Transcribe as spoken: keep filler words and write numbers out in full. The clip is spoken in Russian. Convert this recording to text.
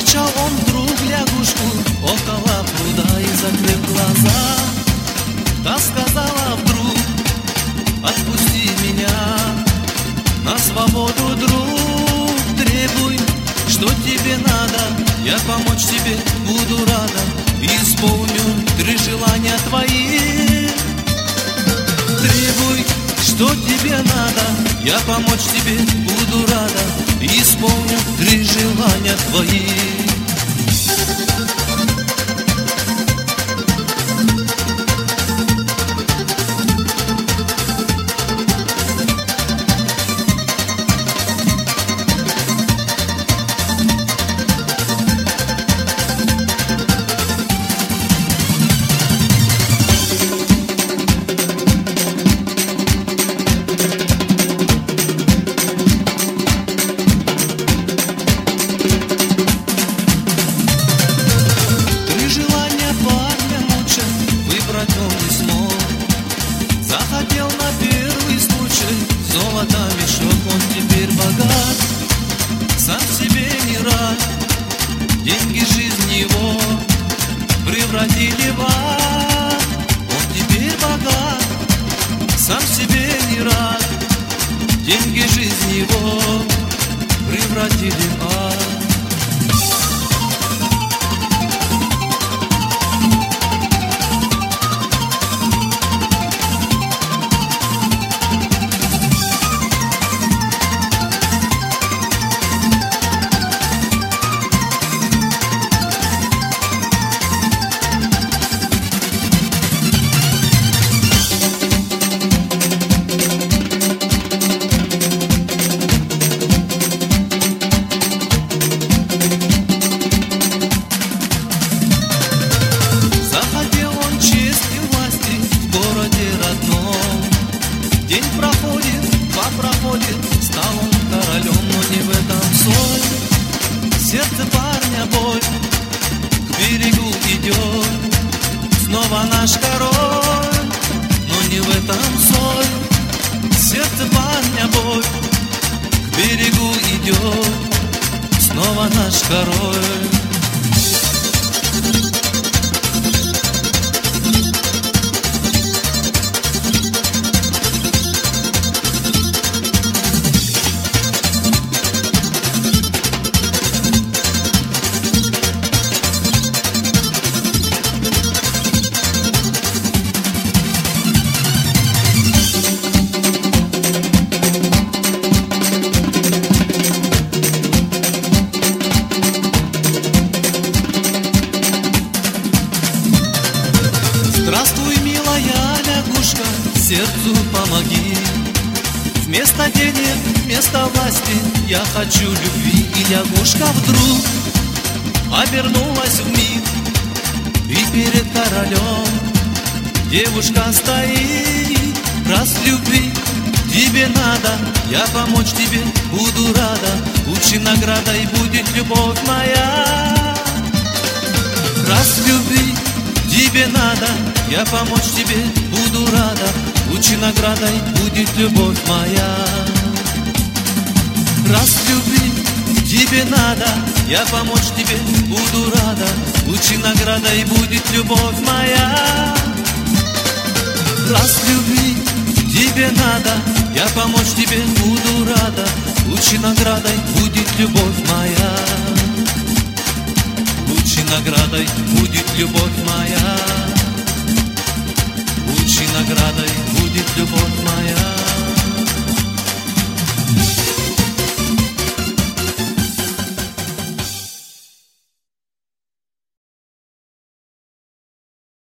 Замечал он вдруг лягушку около пруда и, закрыв глаза, та сказала вдруг: отпусти меня на свободу, друг. Требуй, что тебе надо, я помочь тебе буду рада, и исполню три желания твои. Требуй, что тебе надо, я помочь тебе буду рада, и исполню три желания твои. Захотел на первый случай золото мешок, он теперь богат, сам себе не рад. Деньги жизнь его превратили в ад. Он теперь богат, сам себе не рад. Деньги жизнь его превратили в ад. День проходит, два проходит, стал он королем, но не в этом соль. Сердце парня боль, к берегу идет снова наш король, но не в этом соль. Сердце парня боль, к берегу идет снова наш король. Здравствуй, милая лягушка, сердцу помоги. Вместо денег, вместо власти я хочу любви. И лягушка вдруг обернулась вмиг, и перед королем девушка стоит. Раз любви тебе надо, я помочь тебе буду рада, лучшей наградой будет любовь моя. Раз любви тебе надо, я помочь тебе буду рада, лучшей наградой будет любовь моя. Раз любви тебе надо, я помочь тебе буду рада, лучшей наградой будет любовь моя. Раз любви тебе надо, я помочь тебе буду рада, лучшей наградой будет любовь моя. Лучшей наградой будет любовь моя.